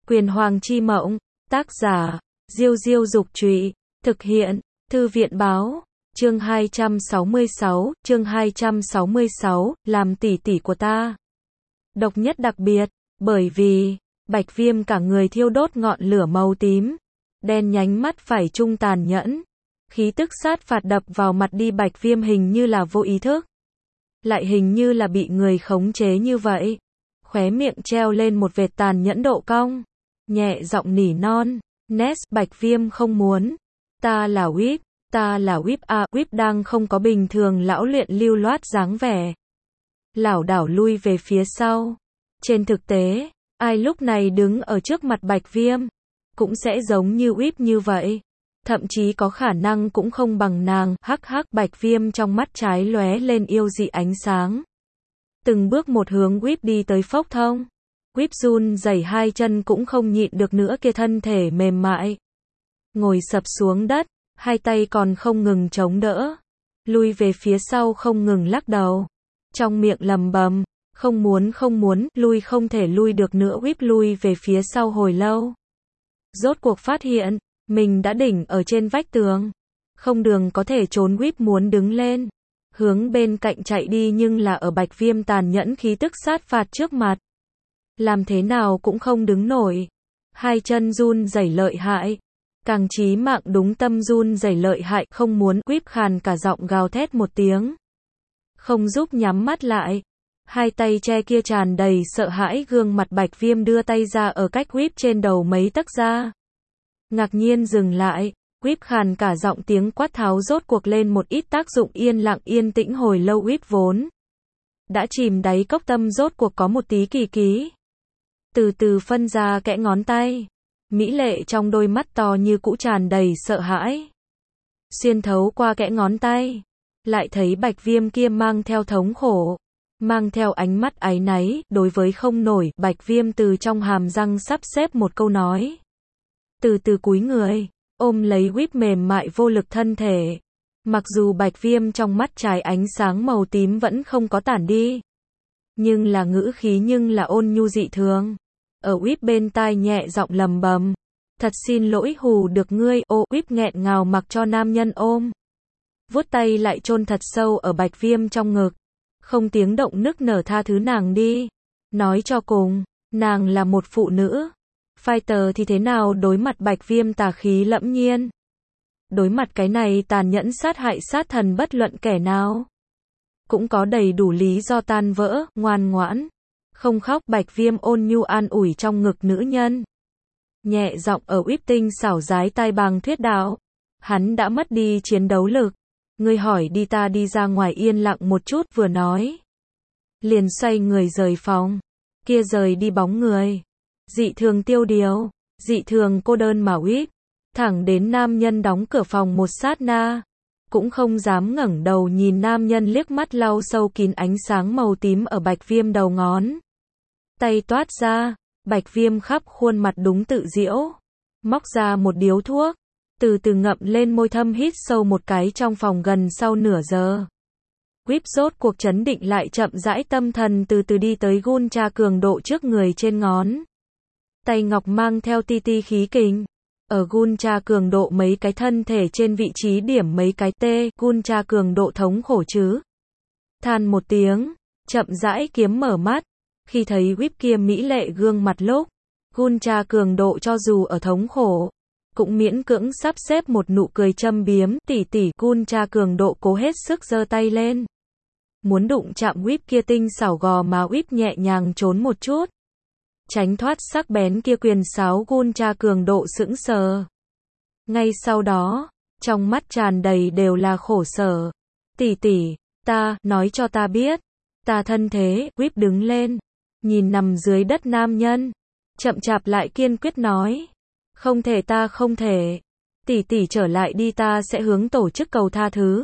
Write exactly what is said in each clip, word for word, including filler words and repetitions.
Quyền Hoàng chi mộng, tác giả, Diêu Diêu Dục Trụy, thực hiện, Thư viện Báo, chương hai trăm sáu mươi sáu, chương hai trăm sáu mươi sáu, làm tỷ tỷ của ta. Độc nhất đặc biệt, bởi vì, Bạch Viêm cả người thiêu đốt ngọn lửa màu tím, đen nhánh mắt phải trung tàn nhẫn, khí tức sát phạt đập vào mặt đi. Bạch Viêm hình như là vô ý thức, lại hình như là bị người khống chế như vậy. Khóe miệng treo lên một vệt tàn nhẫn độ cong, nhẹ giọng nỉ non, Ness. Bạch Viêm không muốn, ta là Whip, ta là Whip a. Whip đang không có bình thường lão luyện lưu loát dáng vẻ, lảo đảo lui về phía sau. Trên thực tế, ai lúc này đứng ở trước mặt Bạch Viêm, cũng sẽ giống như Whip như vậy. Thậm chí có khả năng cũng không bằng nàng. Hắc hắc. Bạch Viêm trong mắt trái lóe lên yêu dị ánh sáng, từng bước một hướng Whip đi tới. Phốc thông. Whip run rẩy hai chân cũng không nhịn được nữa, kia thân thể mềm mại ngồi sập xuống đất, hai tay còn không ngừng chống đỡ, lui về phía sau không ngừng lắc đầu, trong miệng lầm bầm, không muốn không muốn, lui không thể lui được nữa. Whip lui về phía sau hồi lâu, rốt cuộc phát hiện mình đã đỉnh ở trên vách tường, không đường có thể trốn. Whip muốn đứng lên, hướng bên cạnh chạy đi, nhưng là ở Bạch Viêm tàn nhẫn khí tức sát phạt trước mặt, làm thế nào cũng không đứng nổi. Hai chân run rẩy lợi hại, càng chí mạng đúng tâm run rẩy lợi hại. Không muốn. Whip khàn cả giọng gào thét một tiếng, không giúp nhắm mắt lại, hai tay che kia tràn đầy sợ hãi gương mặt. Bạch Viêm đưa tay ra ở cách Whip trên đầu mấy tấc ra, ngạc nhiên dừng lại. Whip khàn cả giọng tiếng quát tháo rốt cuộc lên một ít tác dụng. Yên lặng yên tĩnh hồi lâu. Whip vốn đã chìm đáy cốc tâm rốt cuộc có một tí kỳ ký, từ từ phân ra kẽ ngón tay, mỹ lệ trong đôi mắt to như cũ tràn đầy sợ hãi. Xuyên thấu qua kẽ ngón tay, lại thấy Bạch Viêm kia mang theo thống khổ, mang theo ánh mắt áy náy. Đối với không nổi, Bạch Viêm từ trong hàm răng sắp xếp một câu nói, từ từ cúi người, ôm lấy Whip mềm mại vô lực thân thể. Mặc dù Bạch Viêm trong mắt trái ánh sáng màu tím vẫn không có tản đi, nhưng là ngữ khí nhưng là ôn nhu dị thường. Ở Whip bên tai nhẹ giọng lầm bầm, thật xin lỗi hù được ngươi. Ô. Whip nghẹn ngào mặc cho nam nhân ôm, vuốt tay lại chôn thật sâu ở Bạch Viêm trong ngực, không tiếng động nức nở tha thứ nàng đi. Nói cho cùng, nàng là một phụ nữ fighter thì thế nào đối mặt Bạch Viêm tà khí lẫm nhiên, đối mặt cái này tàn nhẫn sát hại sát thần, bất luận kẻ nào cũng có đầy đủ lý do tan vỡ. Ngoan ngoãn, không khóc. Bạch Viêm ôn nhu an ủi trong ngực nữ nhân, nhẹ giọng ở Whip tinh xảo dái tai bàng thuyết đạo, hắn đã mất đi chiến đấu lực, ngươi hỏi đi, ta đi ra ngoài yên lặng một chút. Vừa nói, liền xoay người rời phòng, kia rời đi bóng người dị thường tiêu điều, dị thường cô đơn mà Whip thẳng đến nam nhân đóng cửa phòng một sát na, cũng không dám ngẩng đầu nhìn nam nhân liếc mắt, lau sâu kín ánh sáng màu tím ở Bạch Viêm đầu ngón tay toát ra. Bạch Viêm khắp khuôn mặt đúng tự diễu, móc ra một điếu thuốc, từ từ ngậm lên môi, thâm hít sâu một cái. Trong phòng gần sau nửa giờ, Whip rốt cuộc chấn định lại, chậm rãi tâm thần từ từ đi tới gun tra cường độ trước người. Trên ngón tay ngọc mang theo ti ti khí kình, ở gun tra cường độ mấy cái thân thể trên vị trí điểm mấy cái tê. Gun tra cường độ thống khổ chứ, than một tiếng, chậm rãi kiếm mở mắt. Khi thấy Whip kia mỹ lệ gương mặt lúc, gun tra cường độ cho dù ở thống khổ, cũng miễn cưỡng sắp xếp một nụ cười châm biếm. Tỷ tỷ. Gun tra cường độ cố hết sức giơ tay lên, muốn đụng chạm Whip kia tinh xảo gò má. Whip nhẹ nhàng trốn một chút, tránh thoát sắc bén kia quyền sáo. Gun tra cường độ sững sờ, ngay sau đó, trong mắt tràn đầy đều là khổ sở. Tỷ tỷ, ta, nói cho ta biết, ta thân thế. Whip đứng lên, nhìn nằm dưới đất nam nhân, chậm chạp lại kiên quyết nói, không thể, ta không thể. Tỷ tỷ trở lại đi, ta sẽ hướng tổ chức cầu tha thứ.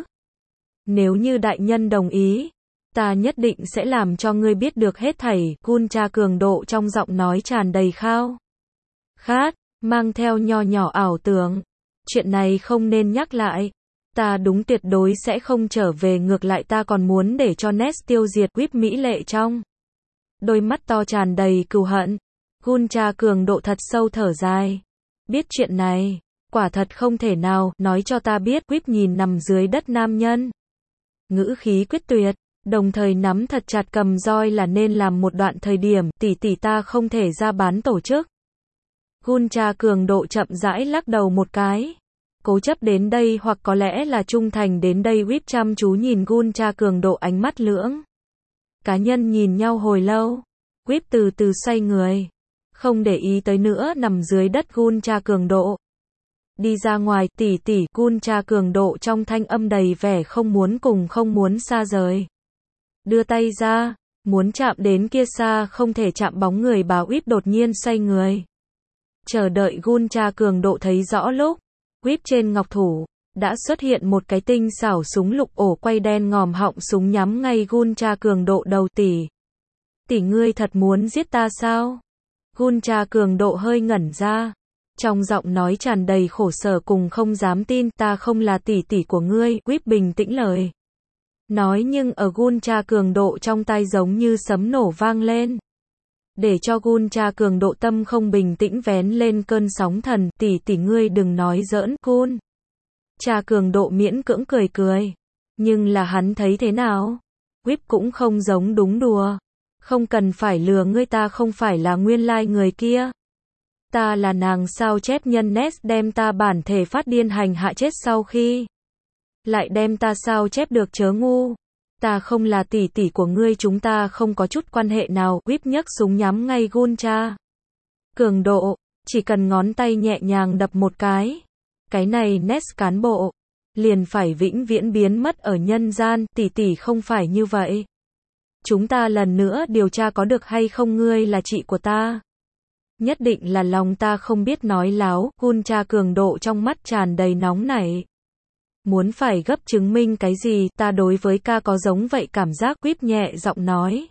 Nếu như đại nhân đồng ý, ta nhất định sẽ làm cho ngươi biết được hết thảy. Gun tra cường độ trong giọng nói tràn đầy khao khát, mang theo nho nhỏ ảo tưởng. Chuyện này không nên nhắc lại, ta đúng tuyệt đối sẽ không trở về, ngược lại ta còn muốn để cho Ness tiêu diệt. Whip mỹ lệ trong đôi mắt to tràn đầy cừu hận, Guncha cường độ thật sâu thở dài. Biết chuyện này, quả thật không thể nào, nói cho ta biết. Whip nhìn nằm dưới đất nam nhân. Ngữ khí quyết tuyệt, đồng thời nắm thật chặt cầm roi là nên làm một đoạn thời điểm, tỷ tỷ ta không thể ra bán tổ chức. Guncha cường độ chậm rãi lắc đầu một cái. Cố chấp đến đây hoặc có lẽ là trung thành đến đây. Whip chăm chú nhìn Guncha cường độ ánh mắt lưỡng. Cá nhân nhìn nhau hồi lâu. Whip từ từ xoay người. Không để ý tới nữa nằm dưới đất Guncha cường độ. Đi ra ngoài, tỷ tỷ, Guncha cường độ trong thanh âm đầy vẻ không muốn cùng không muốn xa rời. Đưa tay ra, muốn chạm đến kia xa không thể chạm bóng người bà. Whip đột nhiên xoay người. Chờ đợi Guncha cường độ thấy rõ lúc. Whip trên ngọc thủ, đã xuất hiện một cái tinh xảo súng lục ổ quay đen ngòm họng súng nhắm ngay Guncha cường độ đầu. Tỷ. Tỷ ngươi thật muốn giết ta sao? Guncha cường độ hơi ngẩn ra. Trong giọng nói tràn đầy khổ sở cùng không dám tin. Ta không là tỷ tỷ của ngươi. Whip bình tĩnh lời. Nói nhưng ở Guncha cường độ trong tai giống như sấm nổ vang lên. Để cho Guncha cường độ tâm không bình tĩnh vén lên cơn sóng thần. Tỷ tỷ ngươi đừng nói giỡn. Guncha cường độ miễn cưỡng cười cười. Nhưng là hắn thấy thế nào? Whip cũng không giống đúng đùa. Không cần phải lừa ngươi, ta không phải là nguyên lai người kia. Ta là nàng sao chép nhân. Ness đem ta bản thể phát điên hành hạ chết sau khi. Lại đem ta sao chép được chớ ngu. Ta không là tỷ tỷ của ngươi, chúng ta không có chút quan hệ nào. Whip nhấc súng nhắm ngay Guncha cường độ, chỉ cần ngón tay nhẹ nhàng đập một cái. Cái này Ness cán bộ, liền phải vĩnh viễn biến mất ở nhân gian. Tỷ tỷ không phải như vậy. Chúng ta lần nữa điều tra có được hay không, ngươi là chị của ta. Nhất định là lòng ta không biết nói láo. Guncha cường độ trong mắt tràn đầy nóng nảy. Muốn phải gấp chứng minh cái gì, ta đối với ca có giống vậy cảm giác. Whip nhẹ giọng nói.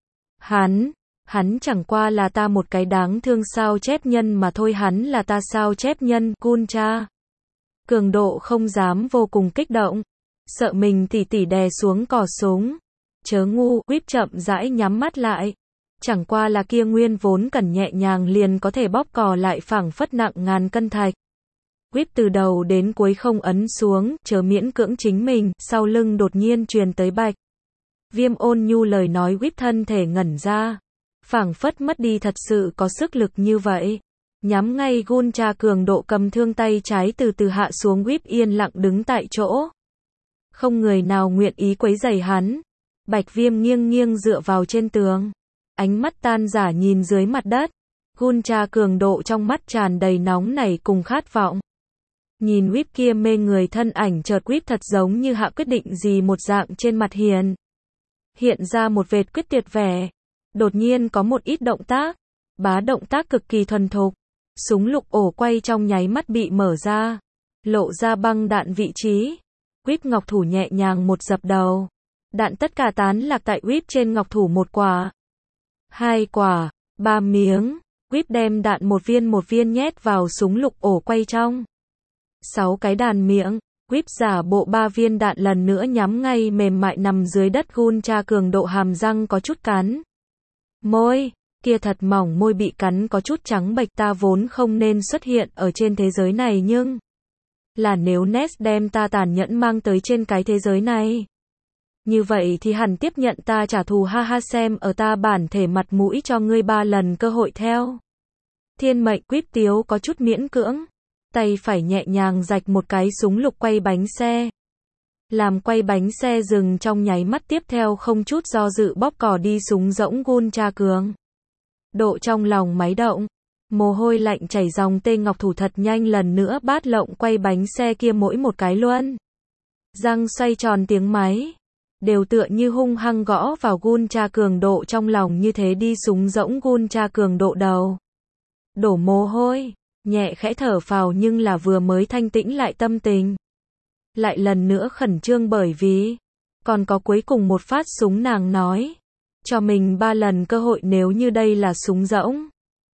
Hắn, hắn chẳng qua là ta một cái đáng thương sao chép nhân mà thôi. Hắn là ta sao chép nhân. Guncha cường độ không dám vô cùng kích động. Sợ mình tỷ tỷ đè xuống cò súng. Chớ ngu. Whip chậm rãi nhắm mắt lại. Chẳng qua là kia nguyên vốn cần nhẹ nhàng liền có thể bóp cò lại phảng phất nặng ngàn cân thạch. Whip từ đầu đến cuối không ấn xuống, chờ miễn cưỡng chính mình. Sau lưng đột nhiên truyền tới Bạch Viêm ôn nhu lời nói. Whip thân thể ngẩn ra, phảng phất mất đi thật sự có sức lực như vậy. Nhắm ngay Guncha cường độ cầm thương tay trái từ từ hạ xuống. Whip yên lặng đứng tại chỗ. Không người nào nguyện ý quấy rầy hắn. Bạch Viêm nghiêng nghiêng dựa vào trên tường. Ánh mắt tan rã nhìn dưới mặt đất. Guncha cường độ trong mắt tràn đầy nóng nảy cùng khát vọng. Nhìn Whip kia mê người thân ảnh, chợt Whip thật giống như hạ quyết định gì một dạng, trên mặt hiền hiện ra một vệt quyết tuyệt vẻ. Đột nhiên có một ít động tác, bá động tác cực kỳ thuần thục. Súng lục ổ quay trong nháy mắt bị mở ra, lộ ra băng đạn vị trí. Whip ngọc thủ nhẹ nhàng một dập đầu. Đạn tất cả tán lạc tại Whip trên ngọc thủ. Một quả, hai quả, ba miếng. Whip đem đạn một viên một viên nhét vào súng lục ổ quay trong. Sáu cái đàn miệng. Whip giả bộ ba viên đạn lần nữa nhắm ngay mềm mại nằm dưới đất Guncha cường độ. Hàm răng có chút cắn môi, kia thật mỏng môi bị cắn có chút trắng bệch. Ta vốn không nên xuất hiện ở trên thế giới này, nhưng là nếu Ness đem ta tàn nhẫn mang tới trên cái thế giới này, như vậy thì hẳn tiếp nhận ta trả thù. Ha ha, xem ở ta bản thể mặt mũi cho ngươi ba lần cơ hội theo thiên mệnh. Whip tiếu có chút miễn cưỡng. Tay phải nhẹ nhàng rạch một cái súng lục quay bánh xe. Làm quay bánh xe dừng trong nháy mắt, tiếp theo không chút do dự bóp cò đi súng rỗng Guncha cường độ trong lòng máy động. Mồ hôi lạnh chảy dòng tên ngọc thủ thật nhanh lần nữa bát lộng quay bánh xe kia, mỗi một cái luân răng xoay tròn tiếng máy. Đều tựa như hung hăng gõ vào Guncha cường độ trong lòng như thế. Đi súng rỗng Guncha cường độ đầu đổ mồ hôi. Nhẹ khẽ thở phào nhưng là vừa mới thanh tĩnh lại tâm tình lại lần nữa khẩn trương, bởi vì còn có cuối cùng một phát súng. Nàng nói cho mình ba lần cơ hội, nếu như đây là súng rỗng,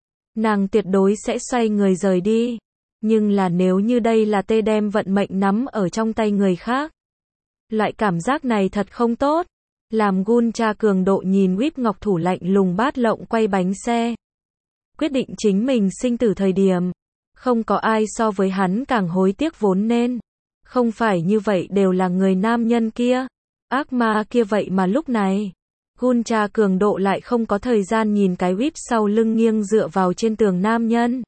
nàng tuyệt đối sẽ xoay người rời đi. Nhưng là nếu như đây là tê đem vận mệnh nắm ở trong tay người khác, loại cảm giác này thật không tốt. Làm Guncha cường độ nhìn Whip ngọc thủ lạnh lùng bát lộng quay bánh xe. quyết định chính mình sinh tử thời điểm, không có ai so với hắn càng hối tiếc vốn nên. Không phải như vậy đều là người nam nhân kia, ác ma kia vậy mà lúc này, Guncha cường độ lại không có thời gian nhìn cái whip sau lưng nghiêng dựa vào trên tường nam nhân.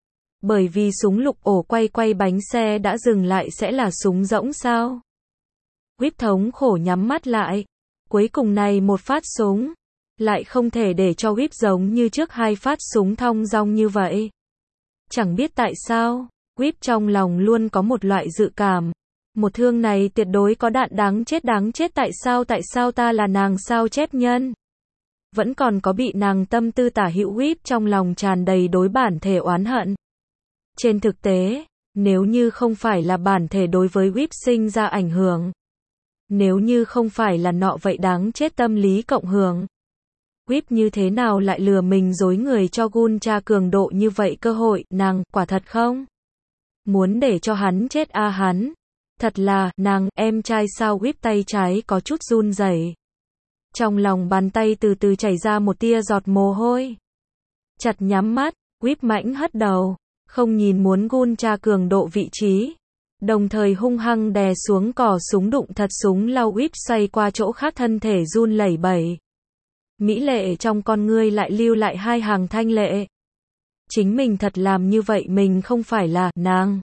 Bởi vì súng lục ổ quay quay bánh xe đã dừng lại sẽ là súng rỗng sao? Whip thống khổ nhắm mắt lại. Cuối cùng này một phát súng, lại không thể để cho Whip giống như trước hai phát súng thong dong như vậy. Chẳng biết tại sao, Whip trong lòng luôn có một loại dự cảm. Một thương này tuyệt đối có đạn đáng chết đáng chết tại sao tại sao ta là nàng sao chép nhân. Vẫn còn có bị nàng tâm tư tả hữu Whip trong lòng tràn đầy đối bản thể oán hận. Trên thực tế, nếu như không phải là bản thể đối với Whip sinh ra ảnh hưởng, nếu như không phải là nọ vậy đáng chết tâm lý cộng hưởng, Whip như thế nào lại lừa mình dối người cho Guncha cường độ như vậy cơ hội, nàng, quả thật không? Muốn để cho hắn chết a à hắn. Thật là, nàng, em trai sao Whip tay trái có chút run rẩy. Trong lòng bàn tay từ từ chảy ra một tia giọt mồ hôi. Chặt nhắm mắt, Whip mãnh hất đầu, không nhìn muốn Guncha cường độ vị trí. Đồng thời hung hăng đè xuống cò súng đụng thật súng lau Whip xoay qua chỗ khác thân thể run lẩy bẩy. Mỹ lệ trong con ngươi lại lưu lại hai hàng thanh lệ. Chính mình thật làm như vậy mình không phải là nàng.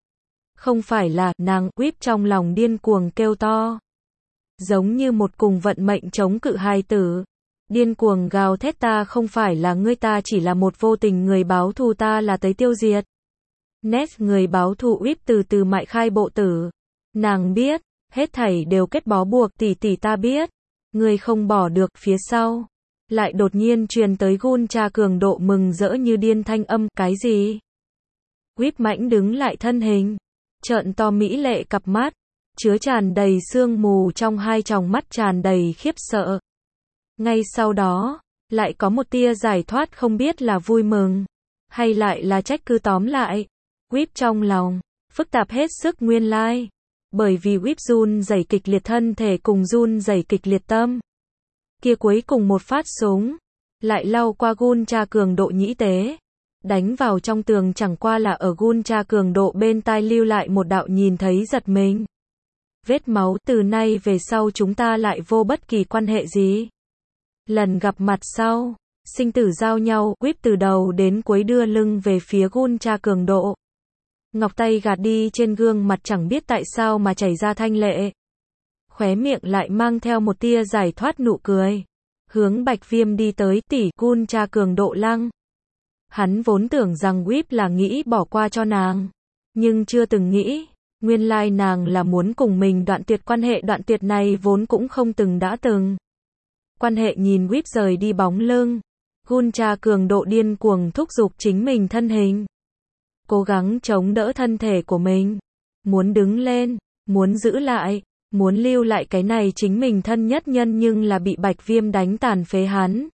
Không phải là nàng, Whip trong lòng điên cuồng kêu to. Giống như một cùng vận mệnh chống cự hài tử. Điên cuồng gào thét ta không phải là ngươi ta chỉ là một vô tình người báo thù ta là tới tiêu diệt. Nét người báo thù Whip từ từ mại khai bộ tử. Nàng biết, hết thảy đều kết bó buộc tỷ tỷ ta biết. Người không bỏ được phía sau. Lại đột nhiên truyền tới Guncha cường độ mừng rỡ như điên thanh âm, cái gì? Whip mãnh đứng lại thân hình. Trợn to mỹ lệ cặp mắt. Chứa tràn đầy sương mù trong hai tròng mắt tràn đầy khiếp sợ. Ngay sau đó, lại có một tia giải thoát không biết là vui mừng. Hay lại là trách cứ tóm lại. Whip trong lòng, phức tạp hết sức nguyên lai. Bởi vì Whip run rẩy kịch liệt thân thể cùng run rẩy kịch liệt tâm. Kia cuối cùng một phát súng, lại lau qua Guncha cường độ nhĩ tế. Đánh vào trong tường chẳng qua là ở Guncha cường độ bên tai lưu lại một đạo nhìn thấy giật mình. Vết máu từ nay về sau chúng ta lại vô bất kỳ quan hệ gì. Lần gặp mặt sau, sinh tử giao nhau, Whip từ đầu đến cuối đưa lưng về phía Guncha cường độ. Ngọc tay gạt đi trên gương mặt chẳng biết tại sao mà chảy ra thanh lệ. Khóe miệng lại mang theo một tia giải thoát nụ cười. Hướng Bạch Viêm đi tới tỷ Guncha cường độ lăng. Hắn vốn tưởng rằng Whip là nghĩ bỏ qua cho nàng. Nhưng chưa từng nghĩ, nguyên lai nàng là muốn cùng mình đoạn tuyệt quan hệ đoạn tuyệt này vốn cũng không từng đã từng. Quan hệ nhìn Whip rời đi bóng lưng. Guncha cường độ điên cuồng thúc giục chính mình thân hình. Cố gắng chống đỡ thân thể của mình. Muốn đứng lên, muốn giữ lại, muốn lưu lại cái này chính mình thân nhất nhân nhưng là bị Bạch Viêm đánh tàn phế hắn.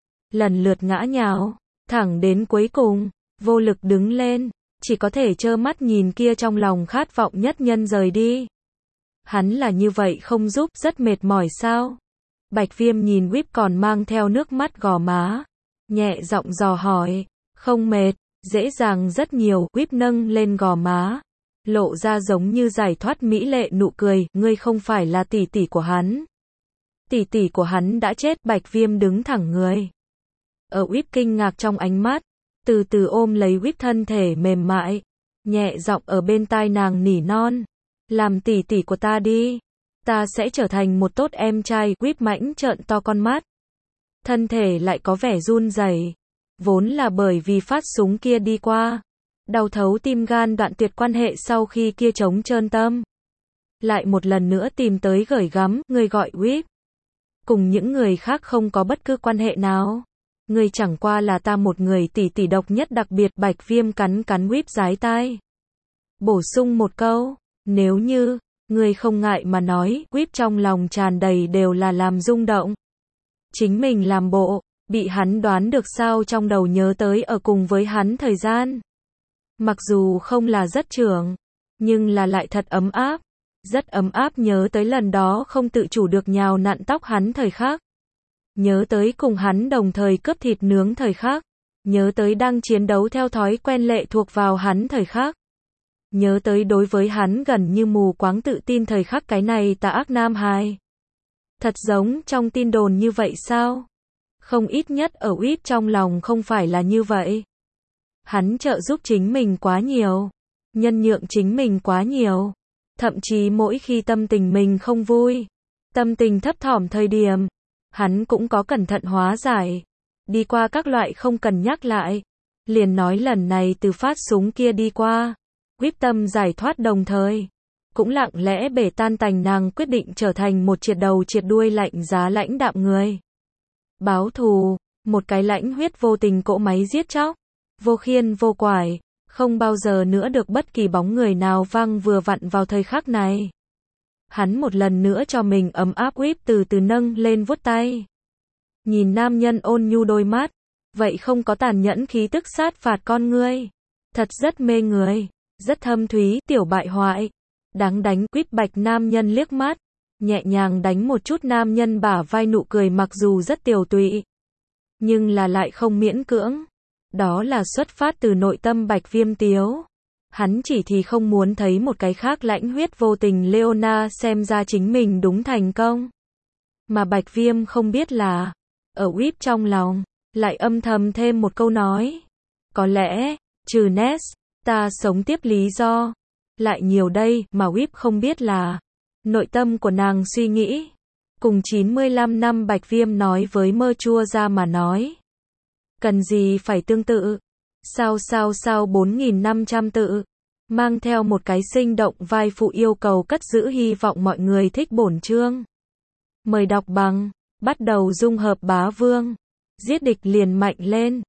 Lần lượt ngã nhào, thẳng đến cuối cùng, vô lực đứng lên, chỉ có thể trơ mắt nhìn kia trong lòng khát vọng nhất nhân rời đi. Hắn là như vậy không giúp rất mệt mỏi sao? Bạch Viêm nhìn Whip còn mang theo nước mắt gò má. Nhẹ giọng dò hỏi, không mệt, dễ dàng rất nhiều, Whip nâng lên gò má. Lộ ra giống như giải thoát mỹ lệ nụ cười, ngươi không phải là tỷ tỷ của hắn. Tỷ tỷ của hắn đã chết, Bạch Viêm đứng thẳng người. Ở Whip kinh ngạc trong ánh mắt, từ từ ôm lấy Whip thân thể mềm mại, nhẹ giọng ở bên tai nàng nỉ non. Làm tỷ tỷ của ta đi. Ta sẽ trở thành một tốt em trai, Whip mãnh trợn to con mắt. Thân thể lại có vẻ run rẩy. Vốn là bởi vì phát súng kia đi qua. Đau thấu tim gan đoạn tuyệt quan hệ sau khi kia trống trơn tâm. Lại một lần nữa tìm tới gởi gắm, người gọi Whip. Cùng những người khác không có bất cứ quan hệ nào. Người chẳng qua là ta một người tỷ tỷ độc nhất đặc biệt. Bạch Viêm cắn cắn Whip dái tai. Bổ sung một câu, nếu như, người không ngại mà nói, Whip trong lòng tràn đầy đều là làm rung động. Chính mình làm bộ, bị hắn đoán được sao trong đầu nhớ tới ở cùng với hắn thời gian. Mặc dù không là rất trưởng, nhưng là lại thật ấm áp. Rất ấm áp nhớ tới lần đó không tự chủ được nhào nặn tóc hắn thời khắc. Nhớ tới cùng hắn đồng thời cướp thịt nướng thời khắc. Nhớ tới đang chiến đấu theo thói quen lệ thuộc vào hắn thời khắc. Nhớ tới đối với hắn gần như mù quáng tự tin thời khắc cái này tà ác nam hài. Thật giống trong tin đồn như vậy sao? Không, ít nhất ở Whip trong lòng không phải là như vậy. Hắn trợ giúp chính mình quá nhiều. Nhân nhượng chính mình quá nhiều. Thậm chí mỗi khi tâm tình mình không vui, tâm tình thấp thỏm thời điểm, hắn cũng có cẩn thận hóa giải. Đi qua các loại không cần nhắc lại. Liền nói lần này từ phát súng kia đi qua. Quyết tâm giải thoát đồng thời. Cũng lặng lẽ bể tan tành nàng quyết định trở thành một triệt đầu triệt đuôi lạnh giá lãnh đạm người. Báo thù, một cái lãnh huyết vô tình cỗ máy giết chóc. Vô khiên vô quải. Không bao giờ nữa được bất kỳ bóng người nào văng vừa vặn vào thời khắc này. Hắn một lần nữa cho mình ấm áp Whip từ từ nâng lên vuốt tay. Nhìn nam nhân ôn nhu đôi mắt, vậy không có tàn nhẫn khí tức sát phạt con ngươi. Thật rất mê người, rất thâm thúy, tiểu bại hoại. Đáng đánh Whip bạch nam nhân liếc mắt, nhẹ nhàng đánh một chút nam nhân bả vai, nụ cười mặc dù rất tiều tụy, nhưng là lại không miễn cưỡng. Đó là xuất phát từ nội tâm Bạch Viêm tiếu. Hắn chỉ thì không muốn thấy một cái khác lãnh huyết vô tình Leona xem ra chính mình đúng thành công. Mà Bạch Viêm không biết là, ở Whip trong lòng, lại âm thầm thêm một câu nói. Có lẽ, trừ Ness, ta sống tiếp lý do, lại nhiều đây, mà Whip không biết là, nội tâm của nàng suy nghĩ. Cùng chín mươi lăm năm Bạch Viêm nói với mơ chua ra mà nói. Cần gì phải tương tự? Sao sao sao bốn nghìn năm trăm tự? Mang theo một cái sinh động vai phụ yêu cầu cất giữ, hy vọng mọi người thích bổn chương. Mời đọc bằng, bắt đầu dung hợp bá vương. Giết địch liền mạnh lên.